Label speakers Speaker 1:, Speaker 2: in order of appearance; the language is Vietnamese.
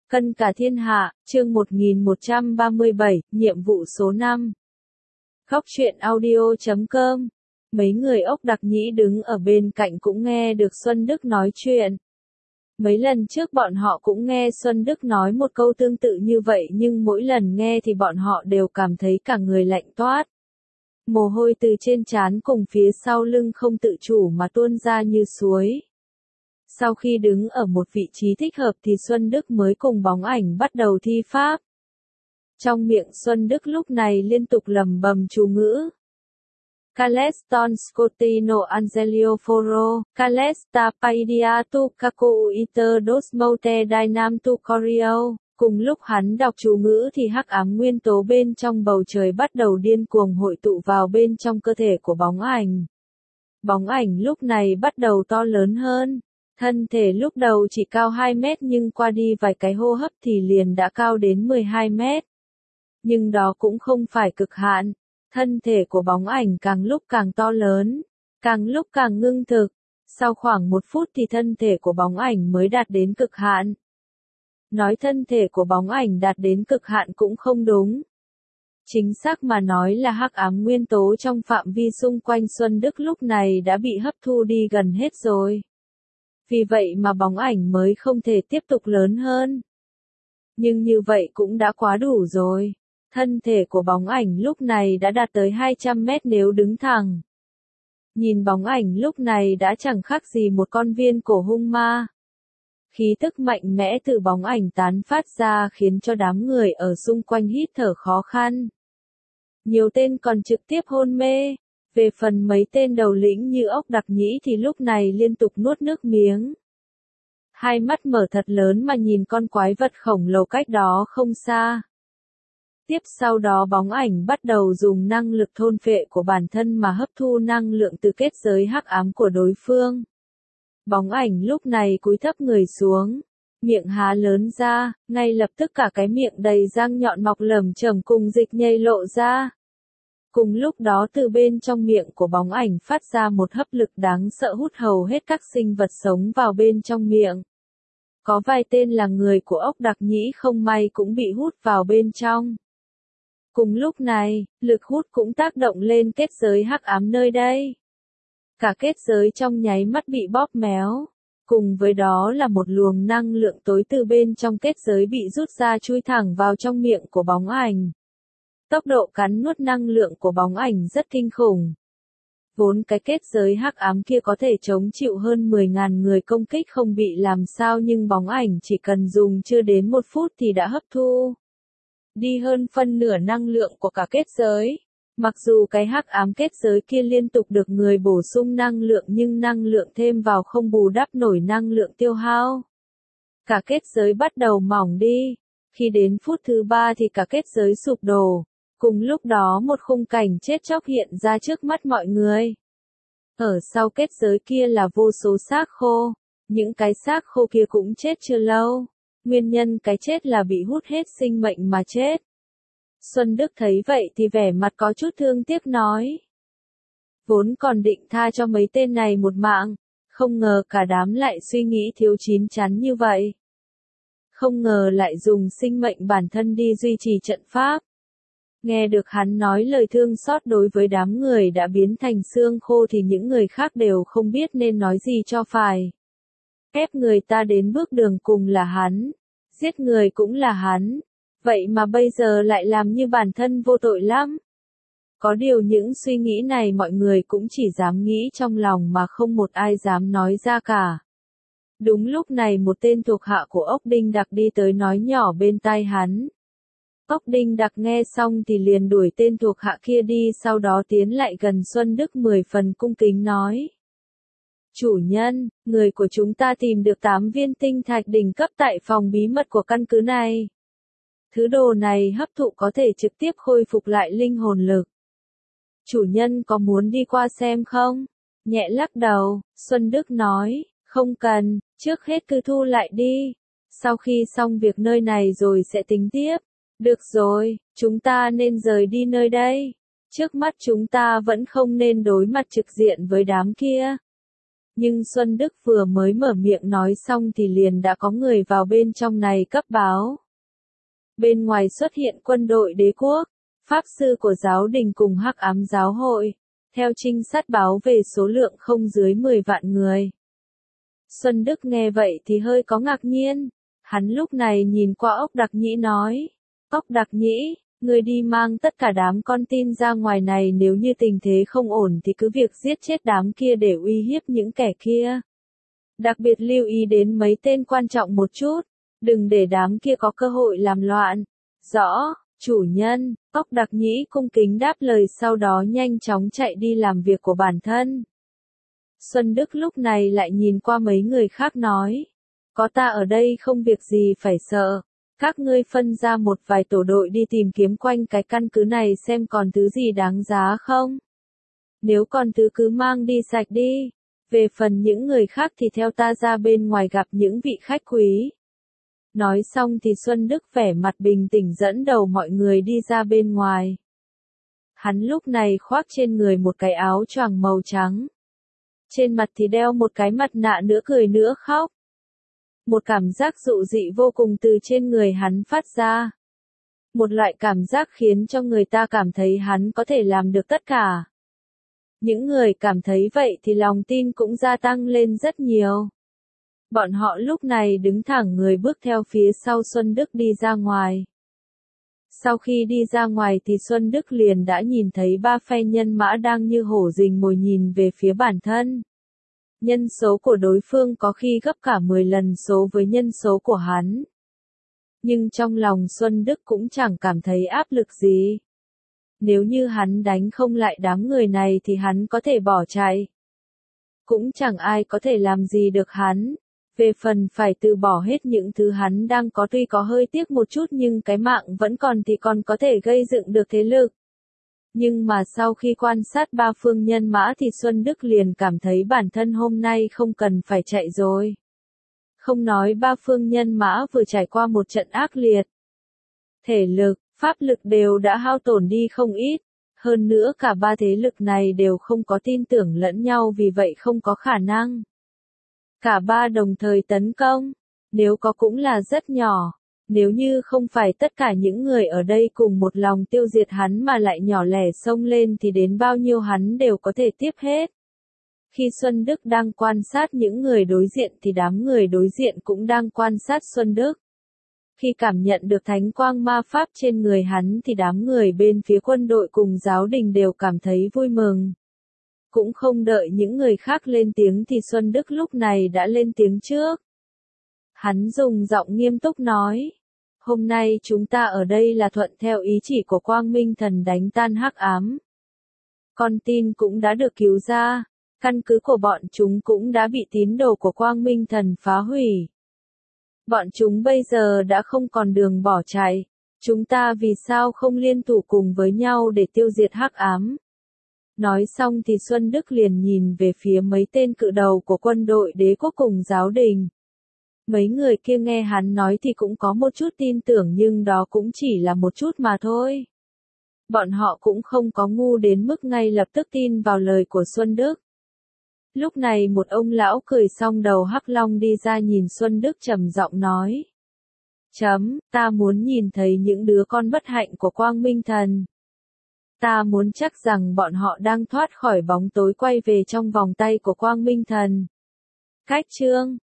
Speaker 1: Cân cả thiên hạ, chương 1137, nhiệm vụ số 5. Khóc chuyện audio.com. Mấy người ốc đặc nhĩ đứng ở bên cạnh cũng nghe được Xuân Đức nói chuyện. Mấy lần trước bọn họ cũng nghe Xuân Đức nói một câu tương tự như vậy, nhưng mỗi lần nghe thì bọn họ đều cảm thấy cả người lạnh toát. Mồ hôi từ trên trán cùng phía sau lưng không tự chủ mà tuôn ra như suối. Sau khi đứng ở một vị trí thích hợp thì Xuân Đức mới cùng bóng ảnh bắt đầu thi pháp. Trong miệng Xuân Đức lúc này liên tục lẩm bẩm chú ngữ. Caleston Scotino Angelio Foro, Calesta Paidia tu Caco Iter dos Mote Dynam tu Corio. Cùng lúc hắn đọc chú ngữ thì hắc ám nguyên tố bên trong bầu trời bắt đầu điên cuồng hội tụ vào bên trong cơ thể của bóng ảnh. Bóng ảnh lúc này bắt đầu to lớn hơn. Thân thể lúc đầu chỉ cao 2 mét nhưng qua đi vài cái hô hấp thì liền đã cao đến 12 mét. Nhưng đó cũng không phải cực hạn. Thân thể của bóng ảnh càng lúc càng to lớn, càng lúc càng ngưng thực. Sau khoảng 1 phút thì thân thể của bóng ảnh mới đạt đến cực hạn. Nói thân thể của bóng ảnh đạt đến cực hạn cũng không đúng. Chính xác mà nói là hắc ám nguyên tố trong phạm vi xung quanh Xuân Đức lúc này đã bị hấp thu đi gần hết rồi. Vì vậy mà bóng ảnh mới không thể tiếp tục lớn hơn. Nhưng như vậy cũng đã quá đủ rồi. Thân thể của bóng ảnh lúc này đã đạt tới 200 mét nếu đứng thẳng. Nhìn bóng ảnh lúc này đã chẳng khác gì một con viên cổ hung ma. Khí tức mạnh mẽ từ bóng ảnh tán phát ra khiến cho đám người ở xung quanh hít thở khó khăn. Nhiều tên còn trực tiếp hôn mê. Về phần mấy tên đầu lĩnh như ốc đặc nhĩ thì lúc này liên tục nuốt nước miếng. Hai mắt mở thật lớn mà nhìn con quái vật khổng lồ cách đó không xa. Tiếp sau đó bóng ảnh bắt đầu dùng năng lực thôn phệ của bản thân mà hấp thu năng lượng từ kết giới hắc ám của đối phương. Bóng ảnh lúc này cúi thấp người xuống, miệng há lớn ra, ngay lập tức cả cái miệng đầy răng nhọn mọc lởm chởm cùng dịch nhây lộ ra. Cùng lúc đó từ bên trong miệng của bóng ảnh phát ra một hấp lực đáng sợ hút hầu hết các sinh vật sống vào bên trong miệng. Có vài tên là người của ốc đặc nhĩ không may cũng bị hút vào bên trong. Cùng lúc này, lực hút cũng tác động lên kết giới hắc ám nơi đây. Cả kết giới trong nháy mắt bị bóp méo. Cùng với đó là một luồng năng lượng tối từ bên trong kết giới bị rút ra chui thẳng vào trong miệng của bóng ảnh. Tốc độ cắn nuốt năng lượng của bóng ảnh rất kinh khủng. Vốn cái kết giới hắc ám kia có thể chống chịu hơn 10.000 người công kích không bị làm sao, nhưng bóng ảnh chỉ cần dùng chưa đến 1 phút thì đã hấp thu đi hơn phân nửa năng lượng của cả kết giới. Mặc dù cái hắc ám kết giới kia liên tục được người bổ sung năng lượng nhưng năng lượng thêm vào không bù đắp nổi năng lượng tiêu hao. Cả kết giới bắt đầu mỏng đi. Khi đến phút thứ 3 thì cả kết giới sụp đổ. Cùng lúc đó một khung cảnh chết chóc hiện ra trước mắt mọi người. Ở sau kết giới kia là vô số xác khô. Những cái xác khô kia cũng chết chưa lâu. Nguyên nhân cái chết là bị hút hết sinh mệnh mà chết. Xuân Đức thấy vậy thì vẻ mặt có chút thương tiếc nói. Vốn còn định tha cho mấy tên này một mạng. Không ngờ cả đám lại suy nghĩ thiếu chín chắn như vậy. Không ngờ lại dùng sinh mệnh bản thân đi duy trì trận pháp. Nghe được hắn nói lời thương xót đối với đám người đã biến thành xương khô thì những người khác đều không biết nên nói gì cho phải. Ép người ta đến bước đường cùng là hắn. Giết người cũng là hắn. Vậy mà bây giờ lại làm như bản thân vô tội lắm. Có điều những suy nghĩ này mọi người cũng chỉ dám nghĩ trong lòng mà không một ai dám nói ra cả. Đúng lúc này một tên thuộc hạ của ốc Đinh Đặc đi tới nói nhỏ bên tai hắn. Ốc Đinh Đặc nghe xong thì liền đuổi tên thuộc hạ kia đi, sau đó tiến lại gần Xuân Đức 10 phần cung kính nói. Chủ nhân, người của chúng ta tìm được 8 viên tinh thạch đỉnh cấp tại phòng bí mật của căn cứ này. Thứ đồ này hấp thụ có thể trực tiếp khôi phục lại linh hồn lực. Chủ nhân có muốn đi qua xem không? Nhẹ lắc đầu, Xuân Đức nói, không cần, trước hết cứ thu lại đi. Sau khi xong việc nơi này rồi sẽ tính tiếp. Được rồi, chúng ta nên rời đi nơi đây. Trước mắt chúng ta vẫn không nên đối mặt trực diện với đám kia. Nhưng Xuân Đức vừa mới mở miệng nói xong thì liền đã có người vào bên trong này cấp báo. Bên ngoài xuất hiện quân đội đế quốc, pháp sư của giáo đình cùng hắc ám giáo hội, theo trinh sát báo về số lượng không dưới 10 vạn người. Xuân Đức nghe vậy thì hơi có ngạc nhiên, hắn lúc này nhìn qua Ốc Đặc Nhĩ nói, Ốc Đặc Nhĩ, người đi mang tất cả đám con tin ra ngoài này, nếu như tình thế không ổn thì cứ việc giết chết đám kia để uy hiếp những kẻ kia. Đặc biệt lưu ý đến mấy tên quan trọng một chút, đừng để đám kia có cơ hội làm loạn. Rõ, chủ nhân. Ốc Đặc Nhĩ cung kính đáp lời, sau đó nhanh chóng chạy đi làm việc của bản thân. Xuân Đức lúc này lại nhìn qua mấy người khác nói, có ta ở đây không việc gì phải sợ. Các ngươi phân ra một vài tổ đội đi tìm kiếm quanh cái căn cứ này xem còn thứ gì đáng giá không. Nếu còn thứ cứ mang đi sạch đi. Về phần những người khác thì theo ta ra bên ngoài gặp những vị khách quý. Nói xong thì Xuân Đức vẻ mặt bình tĩnh dẫn đầu mọi người đi ra bên ngoài. Hắn lúc này khoác trên người một cái áo choàng màu trắng. Trên mặt thì đeo một cái mặt nạ, nửa cười nửa khóc. Một cảm giác dụ dị vô cùng từ trên người hắn phát ra. Một loại cảm giác khiến cho người ta cảm thấy hắn có thể làm được tất cả. Những người cảm thấy vậy thì lòng tin cũng gia tăng lên rất nhiều. Bọn họ lúc này đứng thẳng người bước theo phía sau Xuân Đức đi ra ngoài. Sau khi đi ra ngoài thì Xuân Đức liền đã nhìn thấy 3 phe nhân mã đang như hổ rình mồi nhìn về phía bản thân. Nhân số của đối phương có khi gấp cả 10 lần số với nhân số của hắn. Nhưng trong lòng Xuân Đức cũng chẳng cảm thấy áp lực gì. Nếu như hắn đánh không lại đám người này thì hắn có thể bỏ chạy. Cũng chẳng ai có thể làm gì được hắn. Về phần phải từ bỏ hết những thứ hắn đang có, tuy có hơi tiếc một chút nhưng cái mạng vẫn còn thì còn có thể gây dựng được thế lực. Nhưng mà sau khi quan sát 3 phương nhân mã thì Xuân Đức liền cảm thấy bản thân hôm nay không cần phải chạy rồi. Không nói 3 phương nhân mã vừa trải qua một trận ác liệt. Thể lực, pháp lực đều đã hao tổn đi không ít. Hơn nữa cả 3 thế lực này đều không có tin tưởng lẫn nhau, vì vậy không có khả năng cả 3 đồng thời tấn công. Nếu có cũng là rất nhỏ. Nếu như không phải tất cả những người ở đây cùng một lòng tiêu diệt hắn mà lại nhỏ lẻ xông lên thì đến bao nhiêu hắn đều có thể tiếp hết. Khi Xuân Đức đang quan sát những người đối diện thì đám người đối diện cũng đang quan sát Xuân Đức. Khi cảm nhận được thánh quang ma pháp trên người hắn thì đám người bên phía quân đội cùng giáo đình đều cảm thấy vui mừng. Cũng không đợi những người khác lên tiếng thì Xuân Đức lúc này đã lên tiếng trước. Hắn dùng giọng nghiêm túc nói, hôm nay chúng ta ở đây là thuận theo ý chỉ của Quang Minh Thần đánh tan hắc ám. Con tin cũng đã được cứu ra, căn cứ của bọn chúng cũng đã bị tín đồ của Quang Minh Thần phá hủy. Bọn chúng bây giờ đã không còn đường bỏ chạy, chúng ta vì sao không liên thủ cùng với nhau để tiêu diệt hắc ám? Nói xong thì Xuân Đức liền nhìn về phía mấy tên cự đầu của quân đội đế quốc cùng giáo đình. Mấy người kia nghe hắn nói thì cũng có một chút tin tưởng, nhưng đó cũng chỉ là một chút mà thôi. Bọn họ cũng không có ngu đến mức ngay lập tức tin vào lời của Xuân Đức. Lúc này một ông lão cười xong đầu hắc long đi ra nhìn Xuân Đức trầm giọng nói. Ta muốn nhìn thấy những đứa con bất hạnh của Quang Minh Thần. Ta muốn chắc rằng bọn họ đang thoát khỏi bóng tối quay về trong vòng tay của Quang Minh Thần. Cách chương